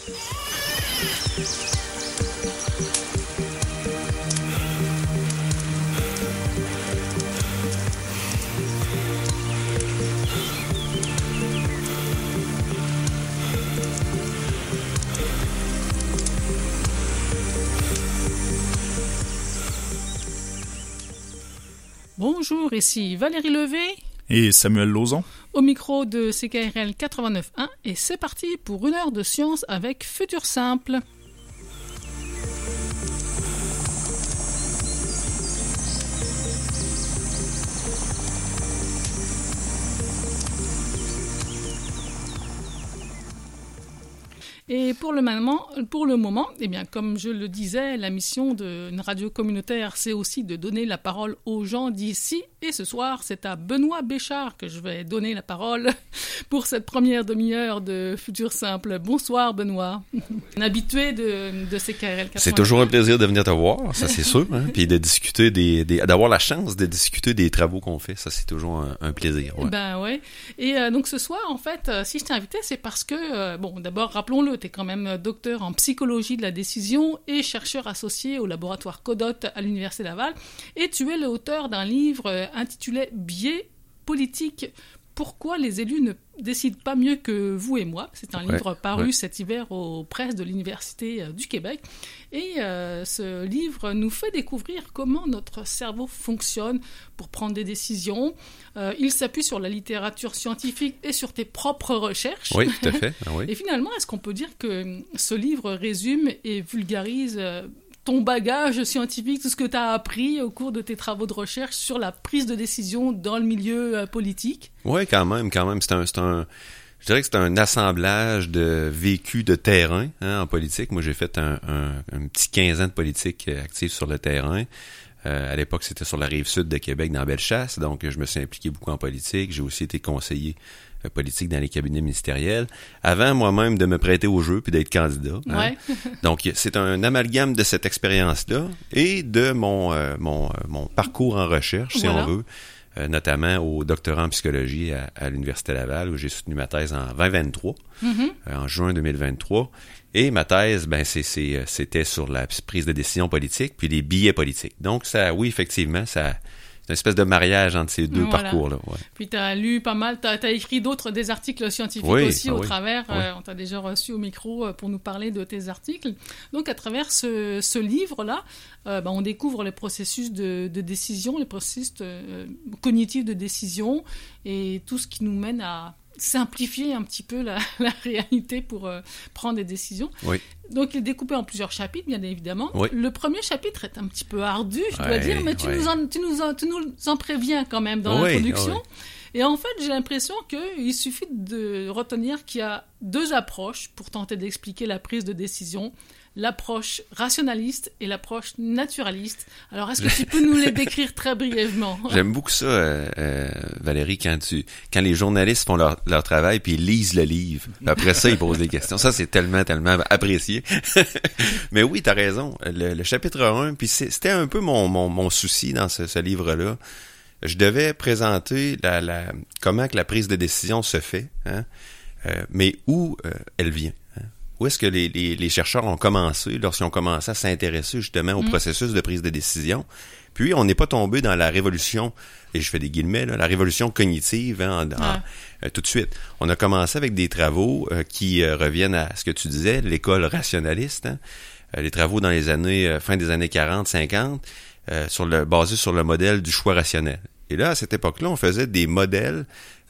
Bonjour, ici Valérie Levé et Samuel Lauzon au micro de CKRL 89.1 et c'est parti pour une heure de science avec Futur Simple. Et pour le moment, eh bien, comme je le disais, la mission d'une radio communautaire, c'est aussi de donner la parole aux gens d'ici. Et ce soir, c'est à Benoît Béchard que je vais donner la parole pour cette première demi-heure de Futur Simple. Bonsoir Benoît, un habitué de CKRL 80. C'est toujours un plaisir de venir te voir, ça c'est sûr, hein? Puis de discuter d'avoir la chance de discuter des travaux qu'on fait, ça c'est toujours un plaisir. Ouais. Ben ouais. Et donc ce soir, en fait, si je t'ai invité, c'est parce que, d'abord, rappelons-le, tu es quand même docteur en psychologie de la décision et chercheur associé au laboratoire Codot à l'Université Laval. Et tu es l'auteur d'un livre intitulé « Biais politique. Pourquoi les élus ne décident pas mieux que vous et moi ?» C'est un livre paru cet hiver aux presses de l'Université du Québec. Et ce livre nous fait découvrir comment notre cerveau fonctionne pour prendre des décisions. Il s'appuie sur la littérature scientifique et sur tes propres recherches. Oui, tout à fait. Ah, oui. Et finalement, est-ce qu'on peut dire que ce livre résume et vulgarise ton bagage scientifique, tout ce que tu as appris au cours de tes travaux de recherche sur la prise de décision dans le milieu politique? Oui, quand même. Je dirais que c'est un assemblage de vécu de terrain en politique. Moi, j'ai fait un petit 15 ans de politique active sur le terrain. À l'époque, c'était sur la rive sud de Québec, dans Bellechasse. Donc, je me suis impliqué beaucoup en politique. J'ai aussi été conseiller politique dans les cabinets ministériels, avant moi-même de me prêter au jeu puis d'être candidat. Hein. Ouais. Donc, c'est un amalgame de cette expérience-là et de mon parcours en recherche, si on veut, notamment au doctorat en psychologie à l'Université Laval, où j'ai soutenu ma thèse en 2023, en juin 2023. Et ma thèse, c'était sur la prise de décision politique puis les biais politiques. Donc, ça, oui, effectivement, ça... C'est une espèce de mariage entre ces deux parcours-là. Ouais. Puis tu as lu pas mal, tu as écrit des articles scientifiques aussi au travers. On t'a déjà reçu au micro pour nous parler de tes articles. Donc à travers ce livre-là, on découvre les processus de décision, les processus cognitifs de décision et tout ce qui nous mène à simplifier un petit peu la réalité pour prendre des décisions. Oui. Donc, il est découpé en plusieurs chapitres, bien évidemment. Oui. Le premier chapitre est un petit peu ardu, je dois dire, mais tu nous en préviens quand même dans l'introduction. Oui. Et en fait, j'ai l'impression qu'il suffit de retenir qu'il y a deux approches pour tenter d'expliquer la prise de décision. L'approche rationaliste et l'approche naturaliste. Alors, est-ce que tu peux nous les décrire très brièvement? J'aime beaucoup ça, Valérie, quand les journalistes font leur travail puis ils lisent le livre. Après ça, ils posent des questions. Ça, c'est tellement apprécié. Mais oui, t'as raison. Le chapitre 1, puis c'était un peu mon souci dans ce livre-là. Je devais présenter comment que la prise de décision se fait, hein, mais où elle vient. Où est-ce que les chercheurs ont commencé, lorsqu'ils ont commencé à s'intéresser justement au processus de prise de décision. Puis, on n'est pas tombé dans la révolution, et je fais des guillemets, la révolution cognitive tout de suite. On a commencé avec des travaux qui reviennent à ce que tu disais, l'école rationaliste, hein, les travaux dans les années fin des années 40, 50, basés sur le modèle du choix rationnel. Et là, à cette époque-là, on faisait des modèles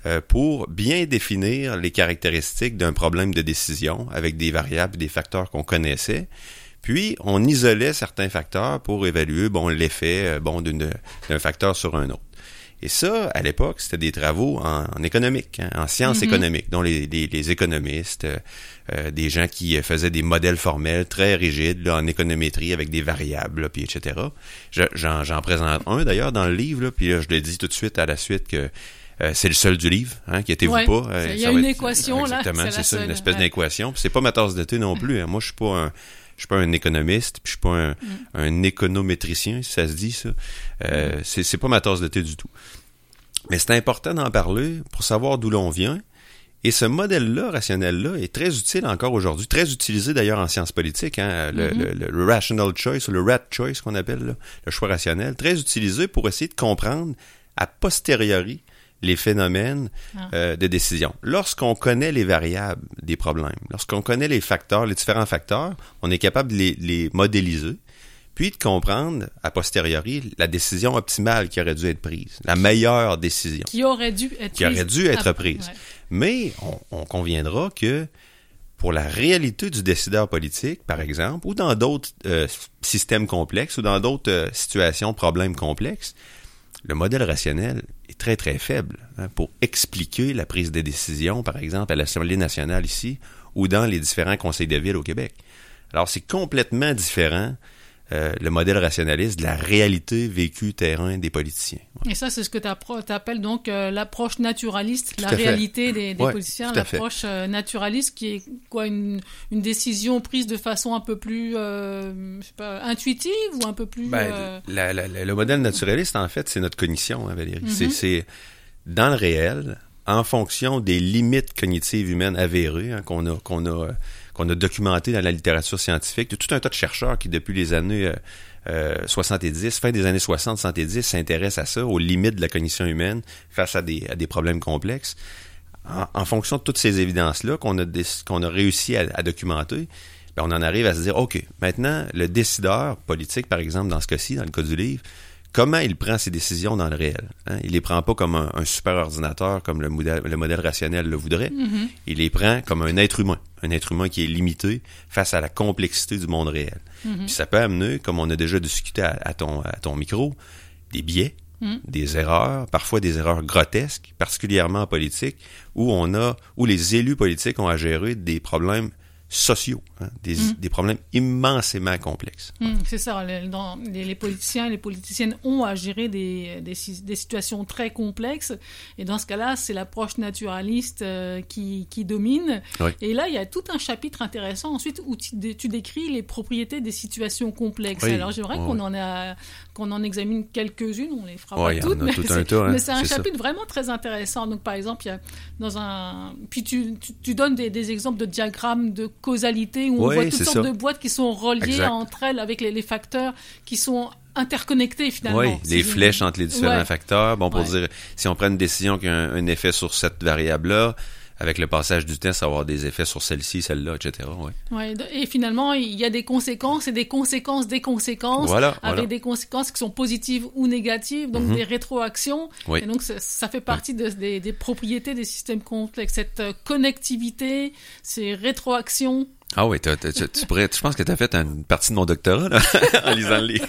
pour bien définir les caractéristiques d'un problème de décision avec des variables et des facteurs qu'on connaissait. Puis, on isolait certains facteurs pour évaluer l'effet d'un facteur sur un autre. Et ça, à l'époque, c'était des travaux en économique, hein, en sciences économiques, dont les économistes, des gens qui faisaient des modèles formels très rigides là, en économétrie avec des variables, là, puis etc. J'en présente un d'ailleurs dans le livre, là, puis là, je le dis tout de suite à la suite que c'est le seul du livre, hein, inquiétez-vous pas. Il y a une équation là. Exactement, c'est ça, une espèce d'équation. Puis c'est pas ma tasse de thé non plus. Hein. Moi, je suis pas un économiste, puis je suis pas un économétricien, si ça se dit ça. C'est pas ma tasse de thé du tout. Mais c'est important d'en parler pour savoir d'où l'on vient Et ce modèle-là, rationnel-là, est très utile encore aujourd'hui, très utilisé d'ailleurs en sciences politiques, hein, le rational choice, ou le rat choice qu'on appelle, là, le choix rationnel, très utilisé pour essayer de comprendre a posteriori les phénomènes de décision. Lorsqu'on connaît les variables des problèmes, lorsqu'on connaît les facteurs, les différents facteurs, on est capable de les modéliser, puis de comprendre a posteriori la décision optimale qui aurait dû être prise, la meilleure décision. Qui aurait dû être prise. Ouais. Mais on conviendra que pour la réalité du décideur politique, par exemple, ou dans d'autres systèmes complexes, ou dans d'autres situations, problèmes complexes, le modèle rationnel est très, très faible pour expliquer la prise de décision, par exemple, à l'Assemblée nationale ici, ou dans les différents conseils de ville au Québec. Alors, c'est complètement différent, le modèle rationaliste de la réalité vécue terrain des politiciens. Ouais. Et ça, c'est ce que tu appelles donc l'approche naturaliste, la réalité des politiciens, l'approche naturaliste qui est quoi, une décision prise de façon un peu plus je sais pas, intuitive ou un peu plus... Le modèle naturaliste, en fait, c'est notre cognition, hein, Valérie. C'est dans le réel, en fonction des limites cognitives humaines avérées, hein, qu'on a documenté dans la littérature scientifique, de tout un tas de chercheurs qui, depuis les années 70, fin des années 60-70, s'intéressent à ça, aux limites de la cognition humaine face à des problèmes complexes. En fonction de toutes ces évidences-là qu'on a réussi à documenter, ben on en arrive à se dire, OK, maintenant, le décideur politique, par exemple, dans ce cas-ci, dans le cas du livre, comment il prend ses décisions dans le réel? Hein? Il les prend pas comme un super ordinateur, comme le modèle rationnel le voudrait. Il les prend comme un être humain qui est limité face à la complexité du monde réel. Puis ça peut amener, comme on a déjà discuté à ton micro, des biais, des erreurs, parfois des erreurs grotesques, particulièrement en politique, où les élus politiques ont à gérer des problèmes sociaux, hein, des problèmes immensément complexes. C'est ça. Les politiciens et les politiciennes ont à gérer des situations très complexes. Et dans ce cas-là, c'est l'approche naturaliste qui domine. Oui. Et là, il y a tout un chapitre intéressant ensuite où tu décris les propriétés des situations complexes. Oui. Alors, j'aimerais qu'on en examine quelques-unes. On les fera pas toutes, mais c'est un chapitre vraiment très intéressant. Donc, par exemple, il y a puis tu donnes des exemples de diagrammes de causalité où on voit toutes sortes de boîtes qui sont reliées entre elles avec les facteurs qui sont interconnectés finalement. Oui, les flèches entre les différents facteurs. Bon, pour dire, si on prend une décision qui a un effet sur cette variable-là, avec le passage du temps, ça va avoir des effets sur celle-ci, celle-là, etc. Ouais, et finalement, il y a des conséquences et des conséquences des conséquences, avec des conséquences qui sont positives ou négatives, donc des rétroactions. Oui. Et donc, ça fait partie des propriétés des systèmes complexes. Cette connectivité, ces rétroactions. Ah oui, je pense que tu as fait une partie de mon doctorat là, en lisant le livre.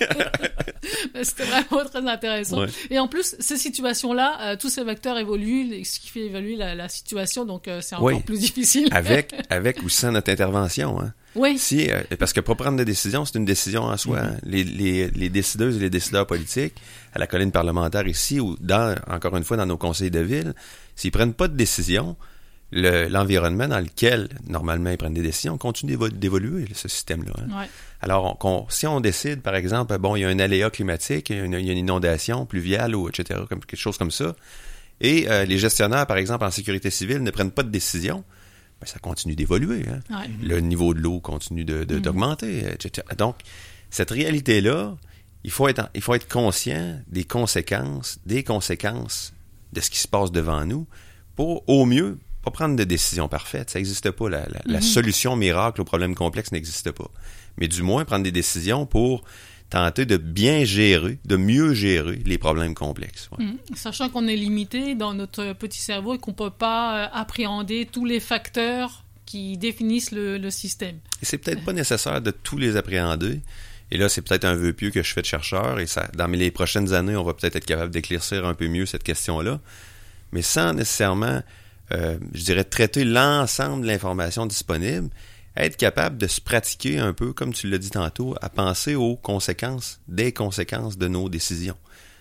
C'était vraiment très intéressant. Ouais. Et en plus, ces situations-là, tous ces vecteurs évoluent, ce qui fait évoluer la situation, donc c'est encore plus difficile. avec ou sans notre intervention. Hein. Oui. Parce que pour prendre des décisions, c'est une décision en soi. Hein. Les décideuses et les décideurs politiques, à la colline parlementaire ici, ou encore une fois, dans nos conseils de ville, s'ils prennent pas de décision, l'environnement dans lequel, normalement, ils prennent des décisions, continue d'évoluer, ce système-là. Hein. Ouais. Alors, si on décide, par exemple, il y a un aléa climatique, il y a une inondation pluviale, ou etc., quelque chose comme ça, et les gestionnaires, par exemple, en sécurité civile, ne prennent pas de décision, ça continue d'évoluer. Hein. Ouais. Le niveau de l'eau continue d'augmenter, etc. Donc, cette réalité-là, il faut être conscient des conséquences de ce qui se passe devant nous pour, au mieux, pas prendre de décision parfaite. Ça n'existe pas. La solution miracle aux problèmes complexes n'existe pas. Mais du moins, prendre des décisions pour tenter de bien gérer, de mieux gérer les problèmes complexes. Ouais. Sachant qu'on est limité dans notre petit cerveau et qu'on ne peut pas appréhender tous les facteurs qui définissent le système. Et c'est peut-être pas nécessaire de tous les appréhender. Et là, c'est peut-être un vœu pieux que je fais de chercheur. Et dans les prochaines années, on va peut-être être capable d'éclaircir un peu mieux cette question-là. Mais sans nécessairement... je dirais, traiter l'ensemble de l'information disponible, être capable de se pratiquer un peu, comme tu l'as dit tantôt, à penser aux conséquences de nos décisions.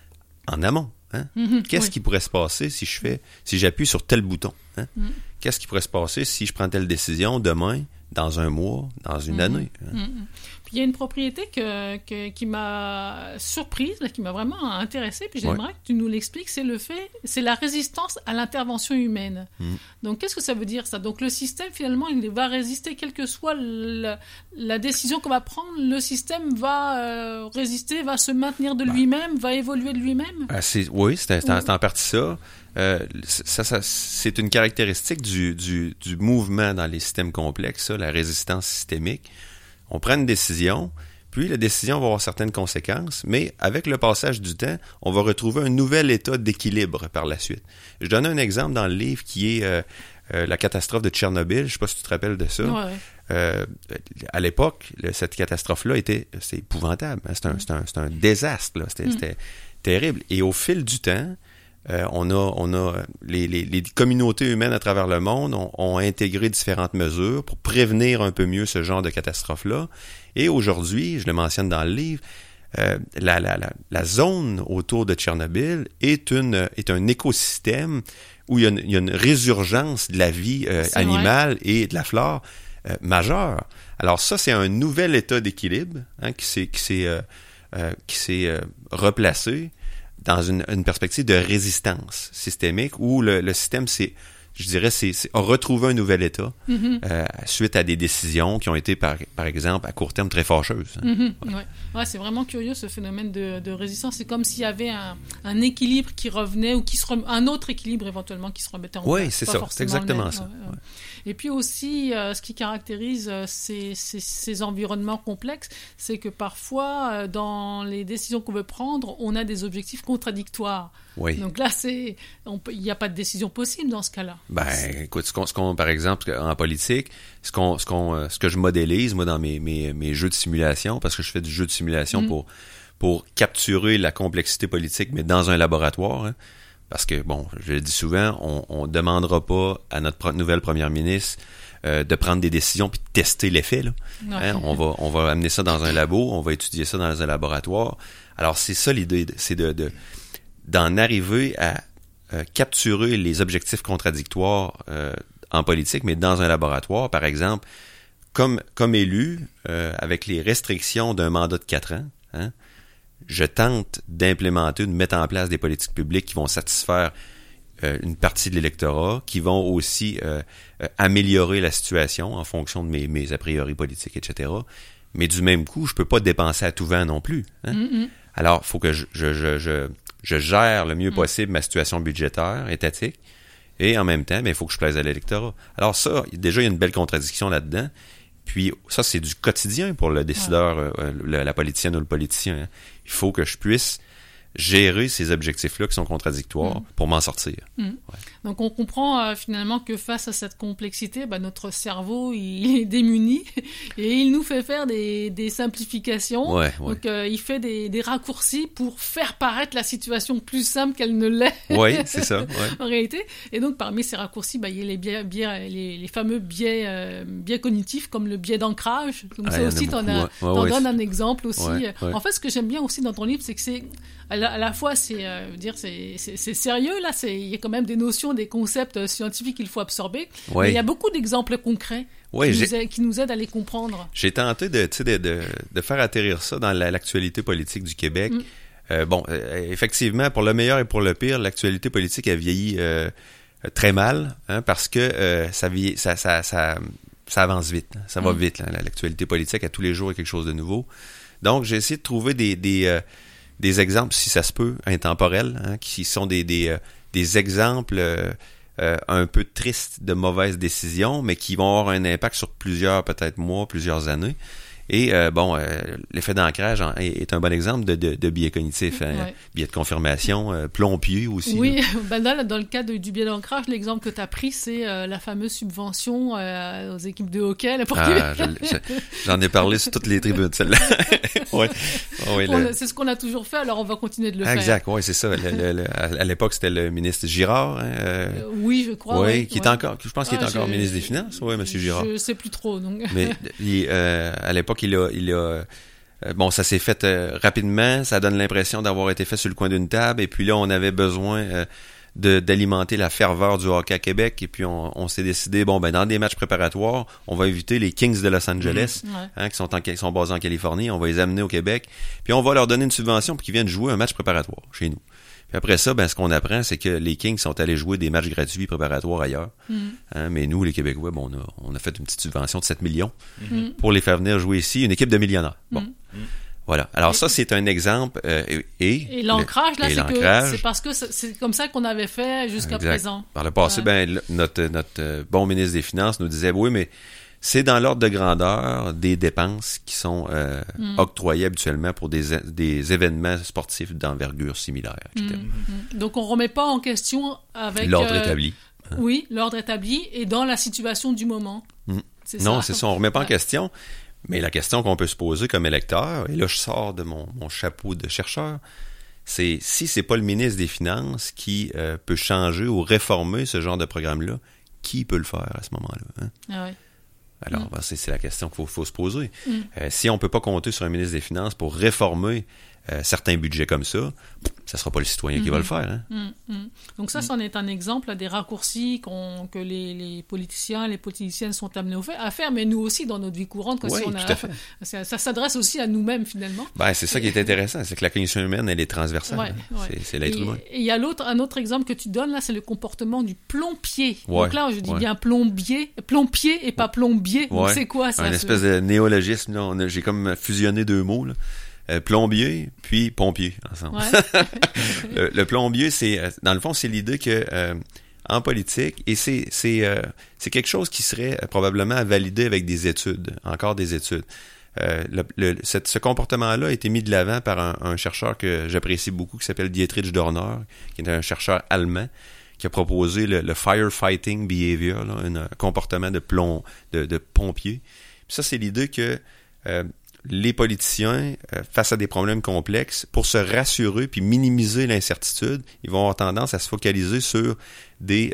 En amont. Hein? Qu'est-ce qui pourrait se passer si j'appuie sur tel bouton? Hein? Qu'est-ce qui pourrait se passer si je prends telle décision demain, dans un mois, dans une année? Hein? Puis il y a une propriété qui m'a surprise, qui m'a vraiment intéressée, puis j'aimerais que tu nous l'expliques, c'est la résistance à l'intervention humaine. Donc qu'est-ce que ça veut dire ça? Donc le système finalement il va résister quelle que soit la décision qu'on va prendre, le système va résister, va se maintenir de lui-même, va évoluer de lui-même? C'est en partie ça. C'est une caractéristique du mouvement dans les systèmes complexes, ça, la résistance systémique. On prend une décision, puis la décision va avoir certaines conséquences, mais avec le passage du temps, on va retrouver un nouvel état d'équilibre par la suite. Je donne un exemple dans le livre qui est la catastrophe de Tchernobyl. Je ne sais pas si tu te rappelles de ça. Ouais. À l'époque, cette catastrophe-là c'est épouvantable. C'est un désastre. Là. C'était terrible. Et au fil du temps, on a les communautés humaines à travers le monde ont intégré différentes mesures pour prévenir un peu mieux ce genre de catastrophe-là. Et aujourd'hui, je le mentionne dans le livre, la zone autour de Tchernobyl est un écosystème où il y a une résurgence de la vie animale et de la flore majeure. Alors ça, c'est un nouvel état d'équilibre qui s'est replacé dans une perspective de résistance systémique où le système a retrouvé un nouvel état suite à des décisions qui ont été, par exemple, à court terme, très fâcheuses. Ouais, c'est vraiment curieux ce phénomène de résistance. C'est comme s'il y avait un équilibre qui revenait ou un autre équilibre éventuellement qui se remettait en place. Oui, c'est ça. C'est exactement ça. Ouais. Et puis aussi, ce qui caractérise ces environnements complexes, c'est que parfois, dans les décisions qu'on veut prendre, on a des objectifs contradictoires. Oui. Donc là, il n'y a pas de décision possible dans ce cas-là. Écoute, par exemple, en politique, ce que je modélise, moi, dans mes jeux de simulation, parce que je fais du jeu de simulation pour capturer la complexité politique, mais dans un laboratoire, parce que, je le dis souvent, on ne demandera pas à notre nouvelle première ministre de prendre des décisions puis de tester l'effet. Là. On va amener ça dans un labo, on va étudier ça dans un laboratoire. Alors, c'est ça l'idée, c'est d'en arriver à capturer les objectifs contradictoires en politique, mais dans un laboratoire, par exemple, comme élu, avec les restrictions d'un mandat de 4 ans, je tente d'implémenter, de mettre en place des politiques publiques qui vont satisfaire une partie de l'électorat, qui vont aussi améliorer la situation en fonction de mes a priori politiques, etc. Mais du même coup, je peux pas dépenser à tout vent non plus. Alors, il faut que je gère le mieux possible ma situation budgétaire, étatique, et en même temps, il faut que je plaise à l'électorat. Alors ça, déjà, il y a une belle contradiction là-dedans. Puis ça, c'est du quotidien pour le décideur, la politicienne ou le politicien. Il faut que je puisse gérer ces objectifs-là qui sont contradictoires pour m'en sortir. Ouais. Donc on comprend finalement que face à cette complexité, notre cerveau il est démuni et il nous fait faire des simplifications. Donc il fait des raccourcis pour faire paraître la situation plus simple qu'elle ne l'est. Oui, c'est ça. En réalité. Et donc parmi ces raccourcis, il y a les fameux biais cognitifs comme le biais d'ancrage. Donc ça aussi, t'en donnes un exemple aussi. En fait, ce que j'aime bien aussi dans ton livre, c'est que c'est à la fois c'est sérieux là, il y a quand même des notions, des concepts scientifiques qu'il faut absorber, mais il y a beaucoup d'exemples concrets qui nous aident à les comprendre. J'ai tenté de faire atterrir ça dans l'actualité politique du Québec. Effectivement, pour le meilleur et pour le pire, l'actualité politique a vieilli très mal, parce que ça avance vite, ça va vite, l'actualité politique, à tous les jours il y a quelque chose de nouveau. Donc j'ai essayé de trouver des exemples, si ça se peut, intemporels, qui sont des exemples un peu tristes de mauvaises décisions, mais qui vont avoir un impact sur plusieurs, peut-être mois, plusieurs années. Et l'effet d'ancrage est un bon exemple de biais cognitif, biais de confirmation, plombier aussi. Oui, dans le cas du biais d'ancrage, l'exemple que tu as pris, c'est la fameuse subvention aux équipes de hockey. J'en ai parlé sur toutes les tribunes, celle-là. C'est ce qu'on a toujours fait, alors on va continuer de le faire. Exact, oui, c'est ça. À l'époque, c'était le ministre Girard. Oui, je crois. Qui est encore, je pense qu'il est encore ministre des Finances, M. Girard. Je sais plus trop. Donc. Mais à l'époque, ça s'est fait rapidement, ça donne l'impression d'avoir été fait sur le coin d'une table, et puis là, on avait besoin d'alimenter la ferveur du hockey à Québec, et puis on s'est décidé, dans des matchs préparatoires, on va inviter les Kings de Los Angeles, qui sont basés en Californie, on va les amener au Québec, puis on va leur donner une subvention pour qu'ils viennent jouer un match préparatoire chez nous. Puis après ça, ce qu'on apprend, c'est que les Kings sont allés jouer des matchs gratuits préparatoires ailleurs. Mais nous, les Québécois, on a fait une petite subvention de 7 millions pour les faire venir jouer ici, une équipe de millionnaires. Voilà. Alors ça, c'est un exemple. Et l'ancrage, c'est parce que c'est comme ça qu'on avait fait jusqu'à présent. Par le passé, notre bon ministre des Finances nous disait, oui, mais c'est dans l'ordre de grandeur des dépenses qui sont octroyées habituellement pour des événements sportifs d'envergure similaire, etc. Donc, on ne remet pas en question avec... L'ordre établi. Oui, l'ordre établi et dans la situation du moment. C'est ça, on ne remet pas en question. Mais la question qu'on peut se poser comme électeur, et là, je sors de mon chapeau de chercheur, c'est si c'est pas le ministre des Finances qui peut changer ou réformer ce genre de programme-là, qui peut le faire à ce moment-là? Alors, c'est la question qu'il faut se poser. Si on peut pas compter sur un ministre des Finances pour réformer certains budgets comme ça sera pas le citoyen qui va le faire. Donc ça, c'en est un exemple des raccourcis que les politiciens, les politiciennes sont amenés à faire, mais nous aussi dans notre vie courante, tout à fait. Ça s'adresse aussi à nous-mêmes finalement. C'est ça qui est intéressant, c'est que la cognition humaine, elle est transversale. C'est l'être humain. Et il y a un autre exemple que tu donnes là, c'est le comportement du plombier. Donc là, je dis bien plombier et pas plombier. Donc c'est quoi ça? Un espèce de néologisme, là. J'ai comme fusionné deux mots, là. Plombier puis pompier ensemble. Le plombier, c'est dans le fond, c'est l'idée que en politique, et c'est quelque chose qui serait probablement à valider avec des études, encore des études. Ce comportement-là a été mis de l'avant par un chercheur que j'apprécie beaucoup, qui s'appelle Dietrich Dorner, qui est un chercheur allemand, qui a proposé le firefighting behavior, là, un comportement de pompier. Puis ça, c'est l'idée que les politiciens, face à des problèmes complexes, pour se rassurer puis minimiser l'incertitude, ils vont avoir tendance à se focaliser sur des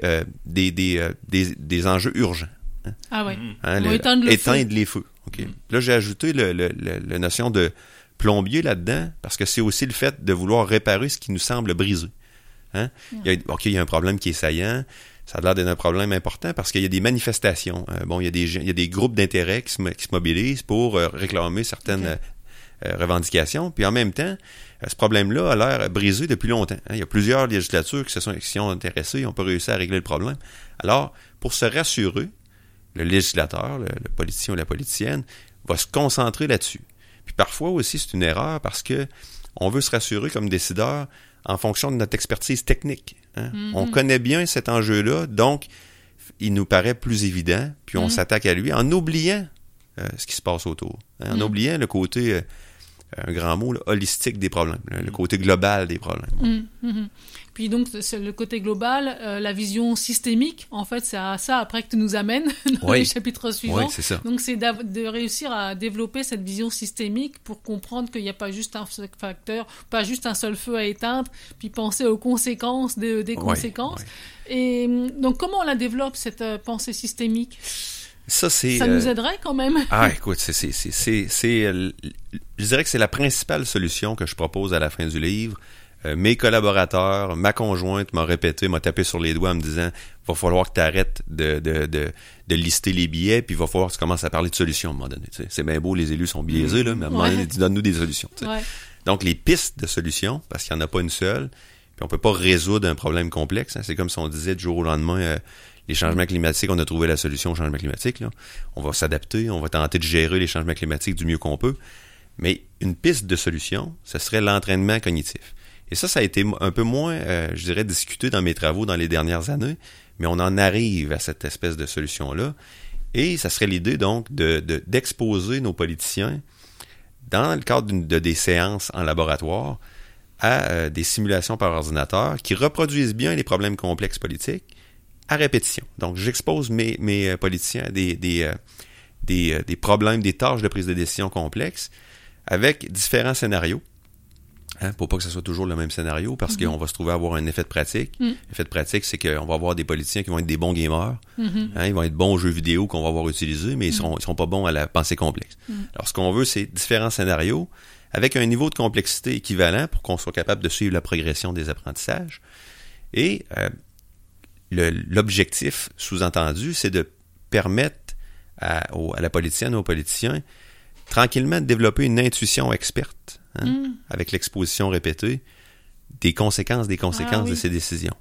enjeux urgents. Éteindre les feux. Okay. Là, j'ai ajouté la notion de plombier là-dedans, parce que c'est aussi le fait de vouloir réparer ce qui nous semble brisé. Il y a un problème qui est saillant. Ça a l'air d'être un problème important parce qu'il y a des manifestations. Il y a des groupes d'intérêt qui se mobilisent pour réclamer certaines revendications. Puis en même temps, ce problème-là a l'air brisé depuis longtemps. Il y a plusieurs législatures qui s'y ont intéressées et n'ont pas réussi à régler le problème. Alors, pour se rassurer, le législateur, le politicien ou la politicienne, va se concentrer là-dessus. Puis parfois aussi, c'est une erreur parce que on veut se rassurer comme décideur en fonction de notre expertise technique. On connaît bien cet enjeu-là, donc il nous paraît plus évident, puis on s'attaque à lui en oubliant ce qui se passe autour. En oubliant le côté, un grand mot, là, holistique des problèmes, le côté global des problèmes. Puis donc, c'est le côté global, la vision systémique, en fait, c'est à ça après que tu nous amènes dans les chapitres suivants. Oui, c'est ça. Donc, c'est de réussir à développer cette vision systémique pour comprendre qu'il n'y a pas juste un facteur, pas juste un seul feu à éteindre, puis penser aux conséquences des conséquences. Et donc, comment on la développe, cette pensée systémique? Ça nous aiderait quand même. Écoute, je dirais que c'est la principale solution que je propose à la fin du livre. Mes collaborateurs, ma conjointe m'a tapé sur les doigts en me disant « Va falloir que tu arrêtes de lister les billets, puis il va falloir que tu commences à parler de solutions à un moment donné. » C'est bien beau, les élus sont biaisés, là, mais à un moment donné, donne-nous des solutions. Donc, les pistes de solutions, parce qu'il n'y en a pas une seule, puis on peut pas résoudre un problème complexe. C'est comme si on disait du jour au lendemain, les changements climatiques, on a trouvé la solution aux changements climatiques. Là. On va s'adapter, on va tenter de gérer les changements climatiques du mieux qu'on peut. Mais une piste de solution, ce serait l'entraînement cognitif. Et ça a été un peu moins, je dirais, discuté dans mes travaux dans les dernières années, mais on en arrive à cette espèce de solution-là. Et ça serait l'idée, donc, d'exposer nos politiciens, dans le cadre des séances en laboratoire, à des simulations par ordinateur qui reproduisent bien les problèmes complexes politiques à répétition. Donc, j'expose mes politiciens à des problèmes, des tâches de prise de décision complexes avec différents scénarios. Pour pas que ce soit toujours le même scénario, parce qu'on va se trouver à avoir un effet de pratique. L'effet de pratique, c'est qu'on va avoir des politiciens qui vont être des bons gamers. Ils vont être bons aux jeux vidéo qu'on va avoir utilisés, mais ils seront pas bons à la pensée complexe. Alors, ce qu'on veut, c'est différents scénarios avec un niveau de complexité équivalent pour qu'on soit capable de suivre la progression des apprentissages. Et l'objectif sous-entendu, c'est de permettre à la politicienne ou aux politiciens tranquillement de développer une intuition experte, avec l'exposition répétée des conséquences de ces décisions.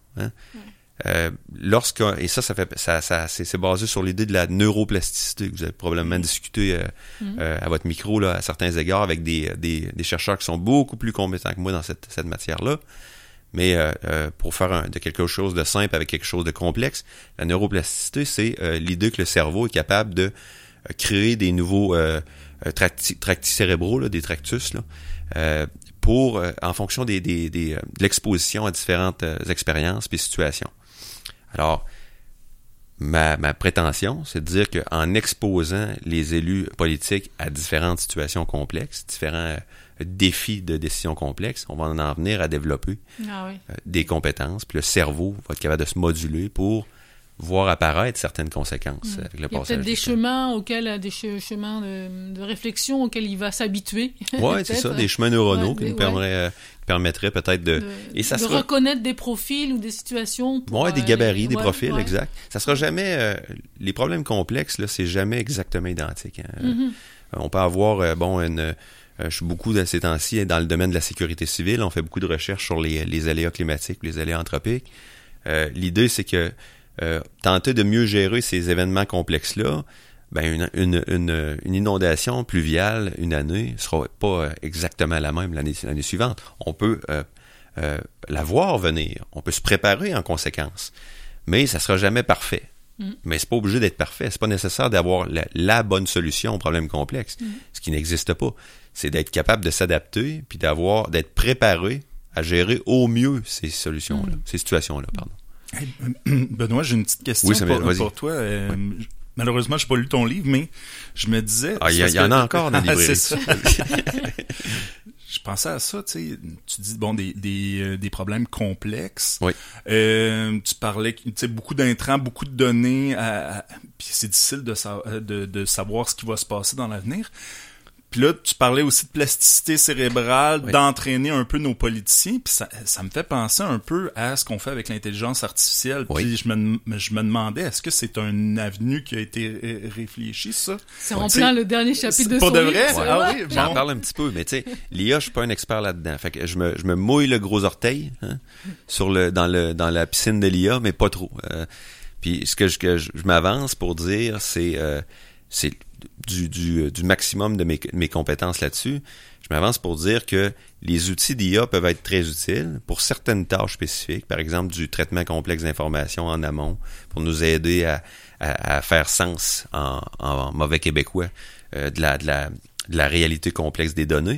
Et c'est basé sur l'idée de la neuroplasticité que vous avez probablement discuté à votre micro là, à certains égards avec des chercheurs qui sont beaucoup plus compétents que moi dans cette matière-là. Mais pour faire de quelque chose de simple avec quelque chose de complexe, la neuroplasticité, c'est l'idée que le cerveau est capable de créer des nouveaux tracts cérébraux, là, des tractus, là, en fonction de l'exposition à différentes expériences puis situations. Alors, ma prétention, c'est de dire qu'en exposant les élus politiques à différentes situations complexes, différents défis de décision complexes, on va en venir à développer des compétences, puis le cerveau va être capable de se moduler pour voir apparaître certaines conséquences avec le passage. Il y a peut-être des chemins de réflexion auxquels il va s'habituer. Oui, c'est ça, des chemins neuronaux qui nous permettraient peut-être de reconnaître des profils ou des situations. Oui, des gabarits, des profils, exact. Ça sera jamais... les problèmes complexes, là, c'est jamais exactement identique. On peut avoir, je suis beaucoup de ces temps-ci dans le domaine de la sécurité civile. On fait beaucoup de recherches sur les aléas climatiques, les aléas anthropiques. L'idée, c'est que tenter de mieux gérer ces événements complexes-là, une inondation pluviale une année sera pas exactement la même l'année suivante. On peut la voir venir, on peut se préparer en conséquence, mais ça sera jamais parfait. Mais c'est pas obligé d'être parfait, c'est pas nécessaire d'avoir la bonne solution au problème complexe, ce qui n'existe pas. C'est d'être capable de s'adapter puis d'être préparé à gérer au mieux ces solutions-là, ces situations-là, pardon. Hey, Benoît, j'ai une petite question pour toi. Malheureusement, je n'ai pas lu ton livre, mais je me disais... Il y en a encore dans les librairies. C'est ça. Je pensais à ça, tu dis, des problèmes complexes. Oui. Tu parlais, beaucoup d'intrants, beaucoup de données, puis c'est difficile de savoir ce qui va se passer dans l'avenir. Puis là, tu parlais aussi de plasticité cérébrale, d'entraîner un peu nos politiciens, puis ça me fait penser un peu à ce qu'on fait avec l'intelligence artificielle. Puis je me demandais, est-ce que c'est une avenue qui a été réfléchie, ça? C'est en plein le dernier chapitre de son livre. Pour de vrai? Oui, j'en parle un petit peu, mais tu sais, l'IA, je suis pas un expert là-dedans. Fait que je me mouille le gros orteil dans la piscine de l'IA, mais pas trop. Puis ce que je m'avance pour dire, c'est du maximum de mes compétences là-dessus, je m'avance pour dire que les outils d'IA peuvent être très utiles pour certaines tâches spécifiques, par exemple du traitement complexe d'informations en amont, pour nous aider à faire sens en mauvais québécois de la réalité complexe des données,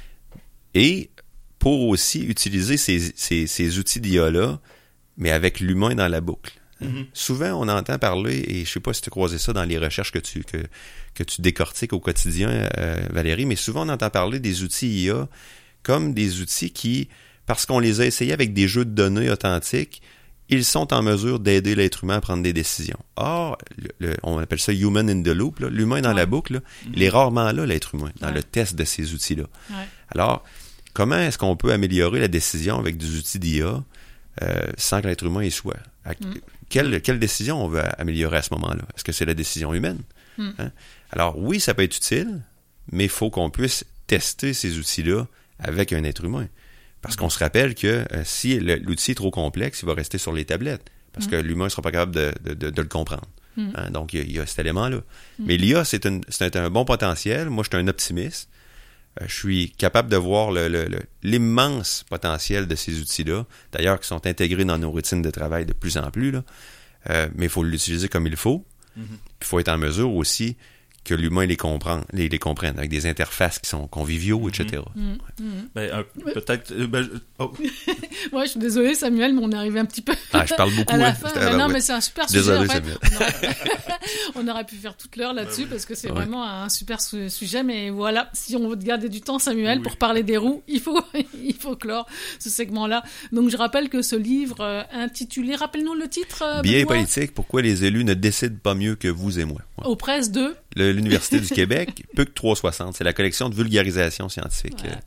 et pour aussi utiliser ces outils d'IA-là, mais avec l'humain dans la boucle. Souvent, on entend parler, et je sais pas si tu as croisé ça dans les recherches que tu décortiques au quotidien, Valérie, mais souvent on entend parler des outils IA comme des outils qui, parce qu'on les a essayés avec des jeux de données authentiques, ils sont en mesure d'aider l'être humain à prendre des décisions. Or, on appelle ça human in the loop, là, l'humain dans la boucle, là, il est rarement là, l'être humain, dans le test de ces outils-là. Alors, comment est-ce qu'on peut améliorer la décision avec des outils d'IA sans que l'être humain y soit? Quelle décision on veut améliorer à ce moment-là? Est-ce que c'est la décision humaine? Alors oui, ça peut être utile, mais il faut qu'on puisse tester ces outils-là avec un être humain. Parce qu'on se rappelle que si l'outil est trop complexe, il va rester sur les tablettes. Parce que l'humain ne sera pas capable de le comprendre. Donc il y a cet élément-là. Mais l'IA, c'est un bon potentiel. Moi, je suis un optimiste. Je suis capable de voir l'immense potentiel de ces outils-là, d'ailleurs qui sont intégrés dans nos routines de travail de plus en plus, là. Mais il faut l'utiliser comme il faut. Il faut être en mesure aussi que l'humain les comprenne avec des interfaces qui sont conviviaux, etc. Peut-être... Moi, je suis désolée, Samuel, mais on est arrivé un petit peu je parle beaucoup. à la fin. Non, mais c'est un super sujet. Désolé, en fait. Samuel. On aurait pu faire toute l'heure là-dessus parce que c'est vraiment un super sujet. Mais voilà, si on veut te garder du temps, Samuel, pour parler des roues, il faut clore ce segment-là. Donc, je rappelle que ce livre intitulé... Rappelle-nous le titre, Biais Benoît. politique, pourquoi les élus ne décident pas mieux que vous et moi. Aux presses de... L'Université du Québec, PUC 360, c'est la collection de vulgarisation scientifique.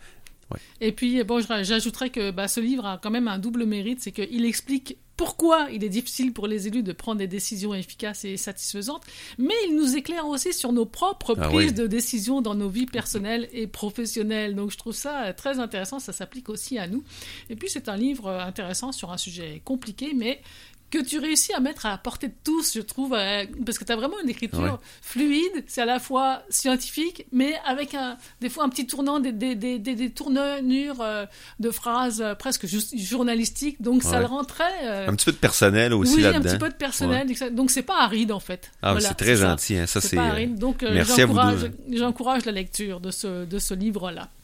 Ouais. Et puis, bon, j'ajouterais que ce livre a quand même un double mérite, c'est qu'il explique pourquoi il est difficile pour les élus de prendre des décisions efficaces et satisfaisantes, mais il nous éclaire aussi sur nos propres prises de décisions dans nos vies personnelles et professionnelles. Donc, je trouve ça très intéressant, ça s'applique aussi à nous. Et puis, c'est un livre intéressant sur un sujet compliqué, mais que tu réussis à mettre à la portée de tous, je trouve, parce que tu as vraiment une écriture fluide, c'est à la fois scientifique, mais avec des fois un petit tournant, des tournures de phrases presque journalistiques, donc ça le rend très... un petit peu de personnel aussi là-dedans. Oui, un petit peu de personnel, donc c'est pas aride en fait. Ah, voilà, c'est très gentil, hein. Ça, c'est pas aride, donc merci à vous deux. j'encourage la lecture de ce livre-là.